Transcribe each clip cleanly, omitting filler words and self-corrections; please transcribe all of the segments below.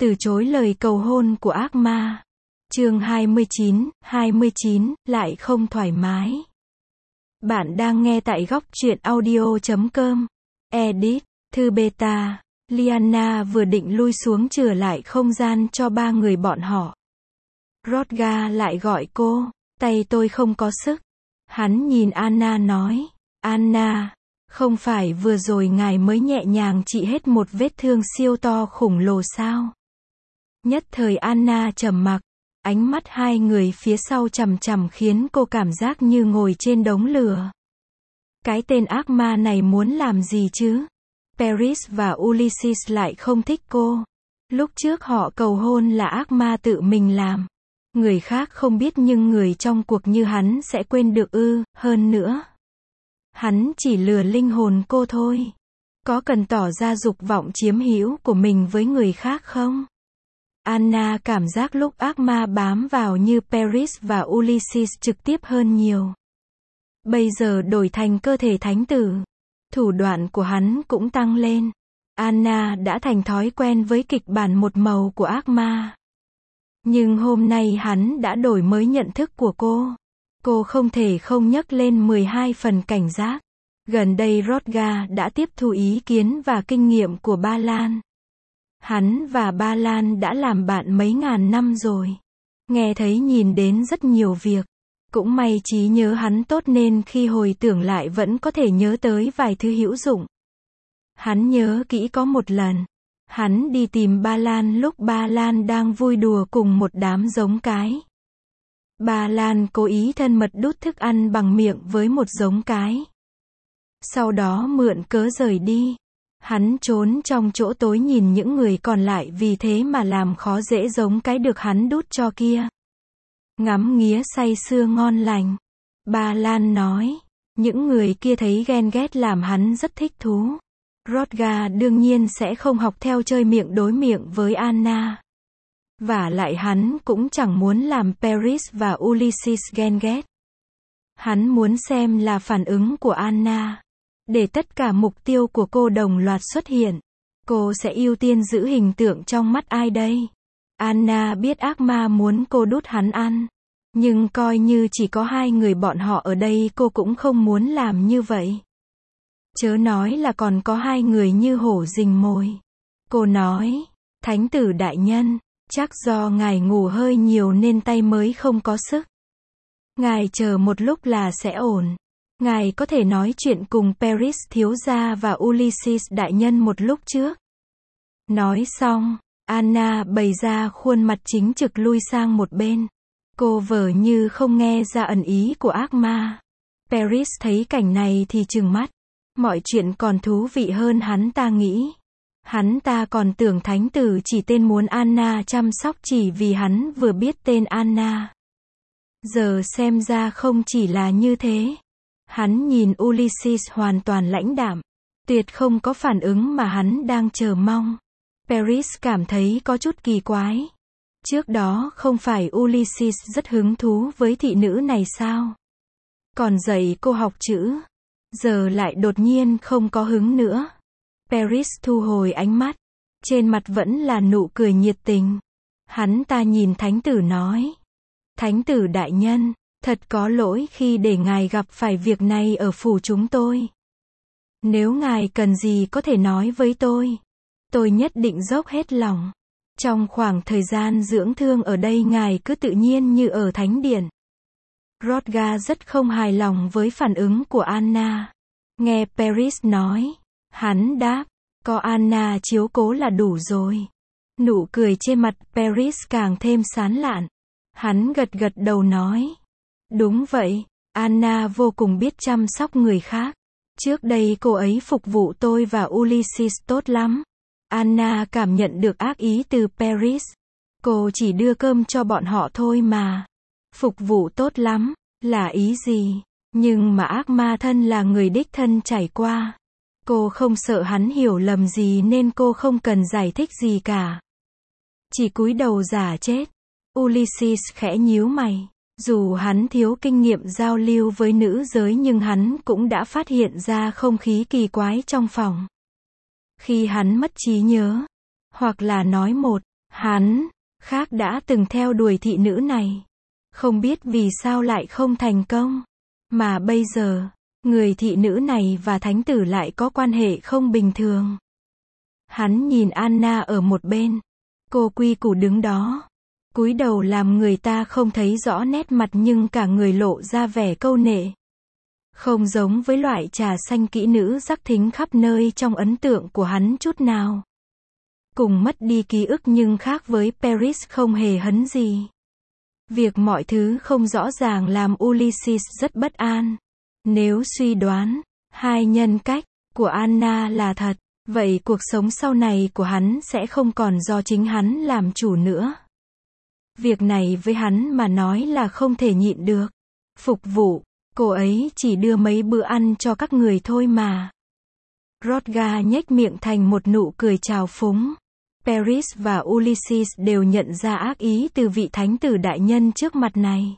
Từ chối lời cầu hôn của ác ma. Chương 29, lại không thoải mái. Bạn đang nghe tại góc truyện audio.com. Edit, thư beta. Lyanna vừa định lui xuống chừa lại không gian cho ba người bọn họ. Hrothgar lại gọi cô. Tay tôi không có sức. Hắn nhìn Anna nói. Anna, không phải vừa rồi ngài mới nhẹ nhàng trị hết một vết thương siêu to khủng lồ sao? Nhất thời Anna trầm mặc. Ánh mắt hai người phía sau chằm chằm khiến cô cảm giác như ngồi trên đống lửa. Cái tên ác ma này muốn làm gì chứ? Paris và Ulysses lại không thích cô. Lúc trước họ cầu hôn là ác ma tự mình làm. Người khác không biết nhưng người trong cuộc như hắn sẽ quên được ư? Hơn nữa, hắn chỉ lừa linh hồn cô thôi. Có cần tỏ ra dục vọng chiếm hữu của mình với người khác không? Anna cảm giác lúc ác ma bám vào như Paris và Ulysses trực tiếp hơn nhiều. Bây giờ đổi thành cơ thể thánh tử. Thủ đoạn của hắn cũng tăng lên. Anna đã thành thói quen với kịch bản một màu của ác ma. Nhưng hôm nay hắn đã đổi mới nhận thức của cô. Cô không thể không nhấc lên 12 phần cảnh giác. Gần đây Hrothgar đã tiếp thu ý kiến và kinh nghiệm của Ba Lan. Hắn và Ba Lan đã làm bạn mấy ngàn năm rồi. Nghe thấy nhìn đến rất nhiều việc. Cũng may trí nhớ hắn tốt nên khi hồi tưởng lại vẫn có thể nhớ tới vài thứ hữu dụng. Hắn nhớ kỹ có một lần. Hắn đi tìm Ba Lan lúc Ba Lan đang vui đùa cùng một đám giống cái. Ba Lan cố ý thân mật đút thức ăn bằng miệng với một giống cái. Sau đó mượn cớ rời đi. Hắn trốn trong chỗ tối nhìn những người còn lại vì thế mà làm khó dễ giống cái được hắn đút cho kia. Ngắm nghía say sưa ngon lành. Ba Lan nói. Những người kia thấy ghen ghét làm hắn rất thích thú. Hrothgar đương nhiên sẽ không học theo chơi miệng đối miệng với Anna. Vả lại hắn cũng chẳng muốn làm Paris và Ulysses ghen ghét. Hắn muốn xem là phản ứng của Anna. Để tất cả mục tiêu của cô đồng loạt xuất hiện. Cô sẽ ưu tiên giữ hình tượng trong mắt ai đây? Anna biết ác ma muốn cô đút hắn ăn. Nhưng coi như chỉ có hai người bọn họ ở đây cô cũng không muốn làm như vậy. Chớ nói là còn có hai người như hổ rình mồi. Cô nói, Thánh tử đại nhân, chắc do ngài ngủ hơi nhiều nên tay mới không có sức. Ngài chờ một lúc là sẽ ổn. Ngài có thể nói chuyện cùng Paris thiếu gia và Ulysses đại nhân một lúc trước. Nói xong, Anna bày ra khuôn mặt chính trực lui sang một bên. Cô vờ như không nghe ra ẩn ý của ác ma. Paris thấy cảnh này thì trừng mắt. Mọi chuyện còn thú vị hơn hắn ta nghĩ. Hắn ta còn tưởng thánh tử chỉ tên muốn Anna chăm sóc chỉ vì hắn vừa biết tên Anna. Giờ xem ra không chỉ là như thế. Hắn nhìn Ulysses hoàn toàn lãnh đạm. Tuyệt không có phản ứng mà hắn đang chờ mong. Paris cảm thấy có chút kỳ quái. Trước đó không phải Ulysses rất hứng thú với thị nữ này sao? Còn dạy cô học chữ. Giờ lại đột nhiên không có hứng nữa. Paris thu hồi ánh mắt. Trên mặt vẫn là nụ cười nhiệt tình. Hắn ta nhìn thánh tử nói. Thánh tử đại nhân, thật có lỗi khi để ngài gặp phải việc này ở phủ chúng tôi. Nếu ngài cần gì có thể nói với tôi. Tôi nhất định dốc hết lòng. Trong khoảng thời gian dưỡng thương ở đây ngài cứ tự nhiên như ở thánh điện. Hrothgar rất không hài lòng với phản ứng của Anna. Nghe Paris nói. Hắn đáp. Có Anna chiếu cố là đủ rồi. Nụ cười trên mặt Paris càng thêm sán lạn. Hắn gật gật đầu nói. Đúng vậy, Anna vô cùng biết chăm sóc người khác. Trước đây cô ấy phục vụ tôi và Ulysses tốt lắm. Anna cảm nhận được ác ý từ Paris. Cô chỉ đưa cơm cho bọn họ thôi mà. Phục vụ tốt lắm, là ý gì? Nhưng mà ác ma thân là người đích thân trải qua. Cô không sợ hắn hiểu lầm gì nên cô không cần giải thích gì cả. Chỉ cúi đầu giả chết. Ulysses khẽ nhíu mày. Dù hắn thiếu kinh nghiệm giao lưu với nữ giới nhưng hắn cũng đã phát hiện ra không khí kỳ quái trong phòng. Khi hắn mất trí nhớ, hoặc là nói một, Hắn, khác đã từng theo đuổi thị nữ này. Không biết vì sao lại không thành công. Mà bây giờ, người thị nữ này và thánh tử lại có quan hệ không bình thường. Hắn nhìn Anna ở một bên. Cô quy củ đứng đó. Cúi đầu làm người ta không thấy rõ nét mặt nhưng cả người lộ ra vẻ câu nệ. Không giống với loại trà xanh kỹ nữ sắc thính khắp nơi trong ấn tượng của hắn chút nào. Cùng mất đi ký ức nhưng khác với Paris không hề hấn gì. Việc mọi thứ không rõ ràng làm Ulysses rất bất an. Nếu suy đoán, hai nhân cách của Anna là thật, vậy cuộc sống sau này của hắn sẽ không còn do chính hắn làm chủ nữa. Việc này với hắn mà nói là không thể nhịn được. Phục vụ, cô ấy chỉ đưa mấy bữa ăn cho các người thôi mà. Rodga nhếch miệng thành một nụ cười trào phúng. Paris và Ulysses đều nhận ra ác ý từ vị thánh tử đại nhân trước mặt này.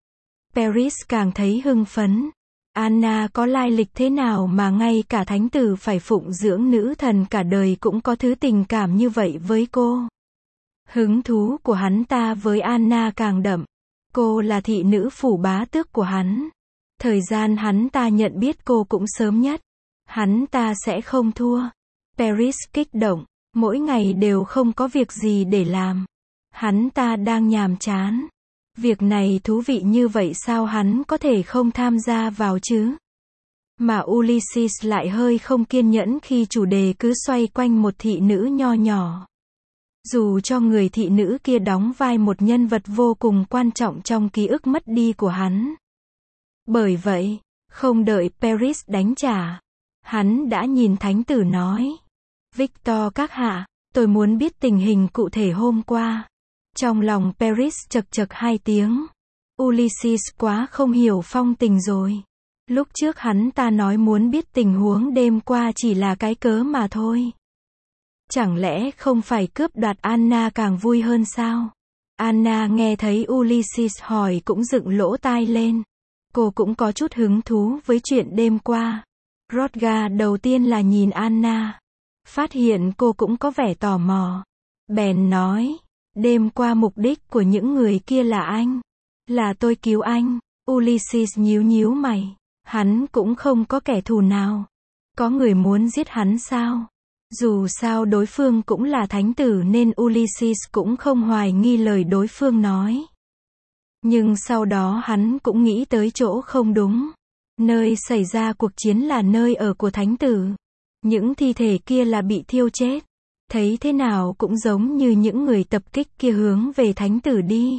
Paris càng thấy hưng phấn. Anna có lai lịch thế nào mà ngay cả thánh tử phải phụng dưỡng nữ thần cả đời cũng có thứ tình cảm như vậy với cô. Hứng thú của hắn ta với Anna càng đậm. Cô là thị nữ phủ bá tước của hắn. Thời gian hắn ta nhận biết cô cũng sớm nhất. Hắn ta sẽ không thua. Paris kích động. Mỗi ngày đều không có việc gì để làm. Hắn ta đang nhàm chán. Việc này thú vị như vậy sao hắn có thể không tham gia vào chứ? Mà Ulysses lại hơi không kiên nhẫn khi chủ đề cứ xoay quanh một thị nữ nho nhỏ. Dù cho người thị nữ kia đóng vai một nhân vật vô cùng quan trọng trong ký ức mất đi của hắn. Bởi vậy, không đợi Paris đánh trả, hắn đã nhìn thánh tử nói. Victor các hạ, tôi muốn biết tình hình cụ thể hôm qua. Trong lòng Paris chật chật hai tiếng. Ulysses quá không hiểu phong tình rồi. Lúc trước hắn ta nói muốn biết tình huống đêm qua chỉ là cái cớ mà thôi. Chẳng lẽ không phải cướp đoạt Anna càng vui hơn sao? Anna nghe thấy Ulysses hỏi cũng dựng lỗ tai lên. Cô cũng có chút hứng thú với chuyện đêm qua. Rodga đầu tiên là nhìn Anna. Phát hiện cô cũng có vẻ tò mò. Bèn nói, đêm qua mục đích của những người kia là anh. Là tôi cứu anh. Ulysses nhíu nhíu mày. Hắn cũng không có kẻ thù nào. Có người muốn giết hắn sao? Dù sao đối phương cũng là thánh tử nên Ulysses cũng không hoài nghi lời đối phương nói. Nhưng sau đó hắn cũng nghĩ tới chỗ không đúng. Nơi xảy ra cuộc chiến là nơi ở của thánh tử. Những thi thể kia là bị thiêu chết. Thấy thế nào cũng giống như những người tập kích kia hướng về thánh tử đi.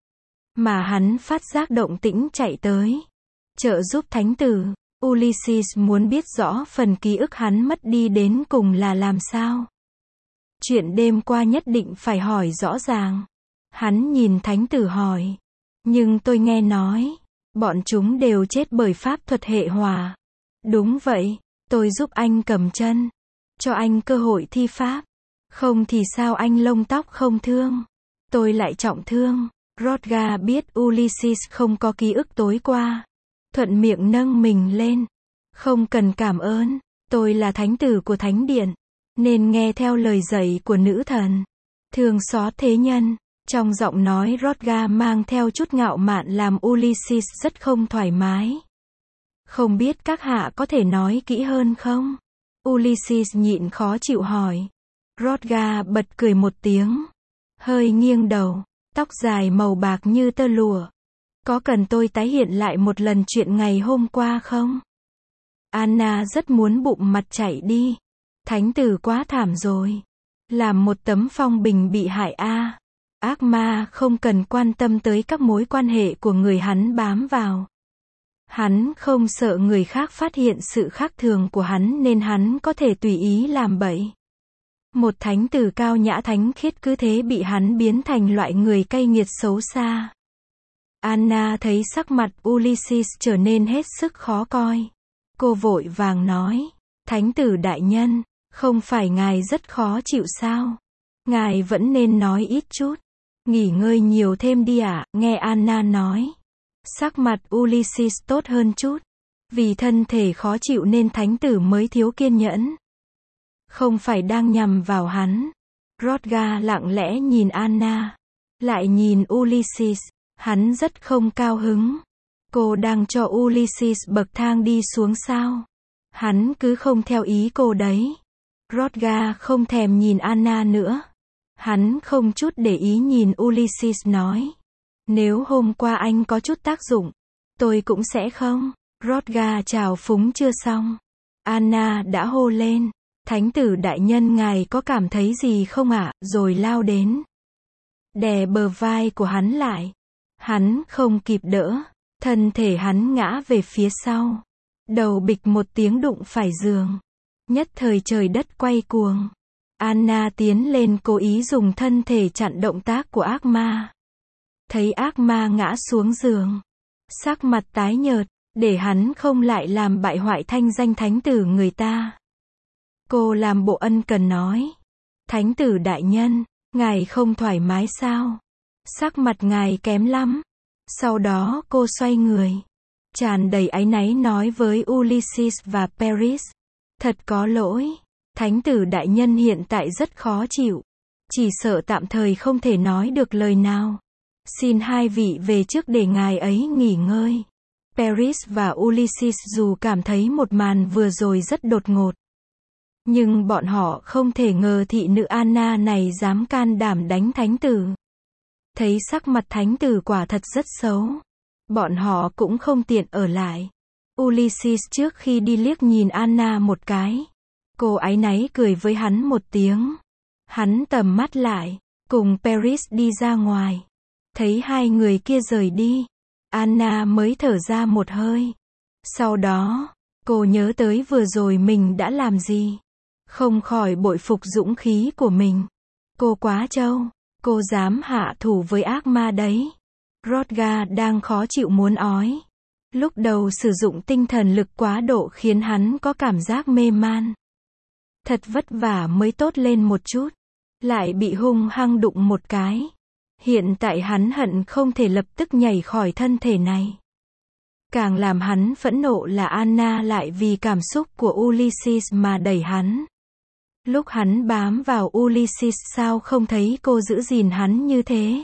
Mà hắn phát giác động tĩnh chạy tới. Trợ giúp thánh tử. Ulysses muốn biết rõ phần ký ức hắn mất đi đến cùng là làm sao. Chuyện đêm qua nhất định phải hỏi rõ ràng. Hắn nhìn thánh tử hỏi. Nhưng tôi nghe nói, bọn chúng đều chết bởi pháp thuật hệ hỏa. Đúng vậy, tôi giúp anh cầm chân. Cho anh cơ hội thi pháp. Không thì sao anh lông tóc không thương. Tôi lại trọng thương. Rodga biết Ulysses không có ký ức tối qua. Thuận miệng nâng mình lên. Không cần cảm ơn, tôi là thánh tử của thánh điện. Nên nghe theo lời dạy của nữ thần. Thương xót thế nhân. Trong giọng nói Rodga mang theo chút ngạo mạn làm Ulysses rất không thoải mái. Không biết các hạ có thể nói kỹ hơn không? Ulysses nhịn khó chịu hỏi. Rodga bật cười một tiếng. Hơi nghiêng đầu. Tóc dài màu bạc như tơ lụa. Có cần tôi tái hiện lại một lần chuyện ngày hôm qua không? Anna rất muốn bụng mặt chạy đi. Thánh tử quá thảm rồi. Làm một tấm phong bình bị hại a. Ác ma không cần quan tâm tới các mối quan hệ của người hắn bám vào. Hắn không sợ người khác phát hiện sự khác thường của hắn nên hắn có thể tùy ý làm bậy. Một thánh tử cao nhã thánh khiết cứ thế bị hắn biến thành loại người cay nghiệt xấu xa. Anna thấy sắc mặt Ulysses trở nên hết sức khó coi. Cô vội vàng nói, thánh tử đại nhân, không phải ngài rất khó chịu sao? Ngài vẫn nên nói ít chút. Nghỉ ngơi nhiều thêm đi ạ, nghe Anna nói. Sắc mặt Ulysses tốt hơn chút. Vì thân thể khó chịu nên thánh tử mới thiếu kiên nhẫn. Không phải đang nhằm vào hắn. Rodga lặng lẽ nhìn Anna, lại nhìn Ulysses, hắn rất không cao hứng. Cô đang cho Ulysses bậc thang đi xuống sao? Hắn cứ không theo ý cô đấy. Rodga không thèm nhìn Anna nữa. Hắn không chút để ý nhìn Ulysses nói. Nếu hôm qua anh có chút tác dụng, tôi cũng sẽ không. Rodga chào phúng chưa xong. Anna đã hô lên. Thánh tử đại nhân ngài có cảm thấy gì không ạ? Rồi lao đến. Đè bờ vai của hắn lại. Hắn không kịp đỡ. Thân thể hắn ngã về phía sau. Đầu bịch một tiếng đụng phải giường. Nhất thời trời đất quay cuồng. Anna tiến lên cố ý dùng thân thể chặn động tác của ác ma. Thấy ác ma ngã xuống giường. Sắc mặt tái nhợt, để hắn không lại làm bại hoại thanh danh thánh tử người ta. Cô làm bộ ân cần nói. Thánh tử đại nhân, ngài không thoải mái sao? Sắc mặt ngài kém lắm. Sau đó cô xoay người. Tràn đầy áy náy nói với Ulysses và Paris. Thật có lỗi. Thánh tử đại nhân hiện tại rất khó chịu. Chỉ sợ tạm thời không thể nói được lời nào. Xin hai vị về trước để ngài ấy nghỉ ngơi. Paris và Ulysses dù cảm thấy một màn vừa rồi rất đột ngột. Nhưng bọn họ không thể ngờ thị nữ Anna này dám can đảm đánh thánh tử. Thấy sắc mặt thánh tử quả thật rất xấu. Bọn họ cũng không tiện ở lại. Ulysses trước khi đi liếc nhìn Anna một cái. Cô áy náy cười với hắn một tiếng. Hắn tầm mắt lại, cùng Paris đi ra ngoài. Thấy hai người kia rời đi. Anna mới thở ra một hơi. Sau đó, cô nhớ tới vừa rồi mình đã làm gì. Không khỏi bội phục dũng khí của mình. Cô quá trâu. Cô dám hạ thủ với ác ma đấy. Rodga đang khó chịu muốn ói. Lúc đầu sử dụng tinh thần lực quá độ khiến hắn có cảm giác mê man. Thật vất vả mới tốt lên một chút. Lại bị hung hăng đụng một cái. Hiện tại hắn hận không thể lập tức nhảy khỏi thân thể này. Càng làm hắn phẫn nộ là Anna lại vì cảm xúc của Ulysses mà đẩy hắn. Lúc hắn bám vào Ulysses sao không thấy cô giữ gìn hắn như thế.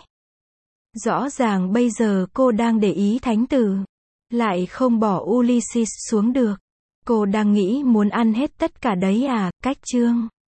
Rõ ràng bây giờ cô đang để ý thánh tử. Lại không bỏ Ulysses xuống được. Cô đang nghĩ muốn ăn hết tất cả đấy à, cách chương.